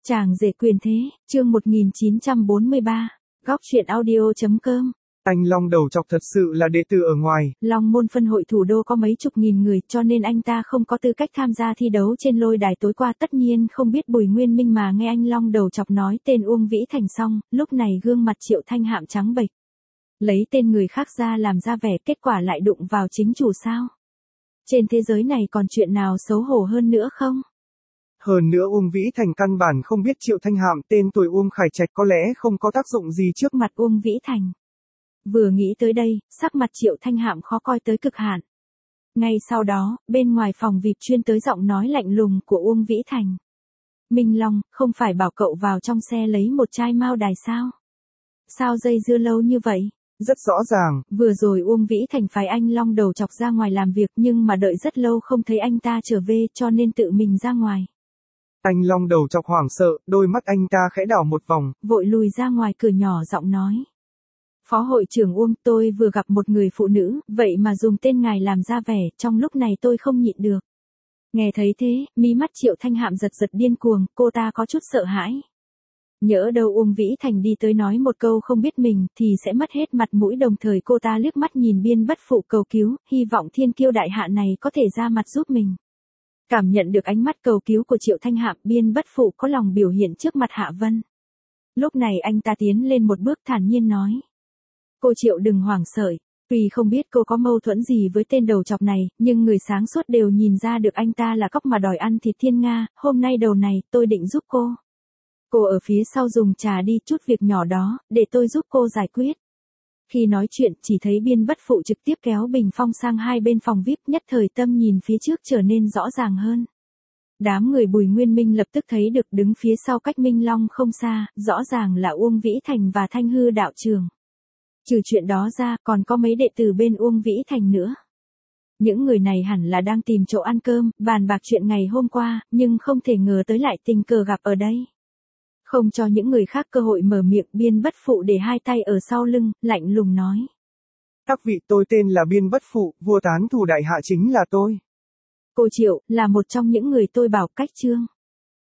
Chàng rể quyền thế, chương 1943, góc truyện audio.com. Anh Long đầu chọc thật sự là đệ tử ở ngoài. Long môn phân hội thủ đô có mấy chục nghìn người cho nên anh ta không có tư cách tham gia thi đấu trên lôi đài tối qua, tất nhiên không biết Bùi Nguyên Minh mà nghe anh Long đầu chọc nói tên Uông Vĩ Thành xong, lúc này gương mặt Triệu Thanh Hạm trắng bệch. Lấy tên người khác ra làm ra vẻ, kết quả lại đụng vào chính chủ sao? Trên thế giới này còn chuyện nào xấu hổ hơn nữa không? Hơn nữa Uông Vĩ Thành căn bản không biết Triệu Thanh Hạm, tên tuổi Uông Khải Trạch có lẽ không có tác dụng gì trước mặt Uông Vĩ Thành. Vừa nghĩ tới đây, sắc mặt Triệu Thanh Hạm khó coi tới cực hạn. Ngay sau đó, bên ngoài phòng VIP chuyên tới giọng nói lạnh lùng của Uông Vĩ Thành. Minh Long, không phải bảo cậu vào trong xe lấy một chai mao đài sao? Sao dây dưa lâu như vậy? Rất rõ ràng. Vừa rồi Uông Vĩ Thành phái anh Long đầu chọc ra ngoài làm việc nhưng mà đợi rất lâu không thấy anh ta trở về cho nên tự mình ra ngoài. Anh Long đầu chọc hoảng sợ, đôi mắt anh ta khẽ đảo một vòng, vội lùi ra ngoài cửa nhỏ giọng nói. Phó hội trưởng Uông, tôi vừa gặp một người phụ nữ, vậy mà dùng tên ngài làm ra vẻ, trong lúc này tôi không nhịn được. Nghe thấy thế, mí mắt Triệu Thanh Hạm giật giật điên cuồng, cô ta có chút sợ hãi. Nhỡ đâu Uông Vĩ Thành đi tới nói một câu không biết mình thì sẽ mất hết mặt mũi, đồng thời cô ta liếc mắt nhìn Biên Bất Phụ cầu cứu, hy vọng thiên kiêu đại hạ này có thể ra mặt giúp mình. Cảm nhận được ánh mắt cầu cứu của Triệu Thanh Hạm, Biên Bất Phụ có lòng biểu hiện trước mặt Hạ Vân. Lúc này anh ta tiến lên một bước thản nhiên nói. Cô Triệu đừng hoảng sợ, tuy không biết cô có mâu thuẫn gì với tên đầu chọc này, nhưng người sáng suốt đều nhìn ra được anh ta là cóc mà đòi ăn thịt thiên nga, hôm nay đầu này tôi định giúp cô. Cô ở phía sau dùng trà đi, chút việc nhỏ đó, để tôi giúp cô giải quyết. Khi nói chuyện, chỉ thấy Biên Bất Phụ trực tiếp kéo bình phong sang hai bên phòng VIP, nhất thời tâm nhìn phía trước trở nên rõ ràng hơn. Đám người Bùi Nguyên Minh lập tức thấy được đứng phía sau cách Minh Long không xa, rõ ràng là Uông Vĩ Thành và Thanh Hư đạo trưởng. Trừ chuyện đó ra, còn có mấy đệ tử bên Uông Vĩ Thành nữa. Những người này hẳn là đang tìm chỗ ăn cơm, bàn bạc chuyện ngày hôm qua, nhưng không thể ngờ tới lại tình cờ gặp ở đây. Không cho những người khác cơ hội mở miệng, Biên Bất Phụ để hai tay ở sau lưng, lạnh lùng nói. Các vị, tôi tên là Biên Bất Phụ, vua tán thù đại hạ chính là tôi. Cô Triệu, là một trong những người tôi bảo cách trương.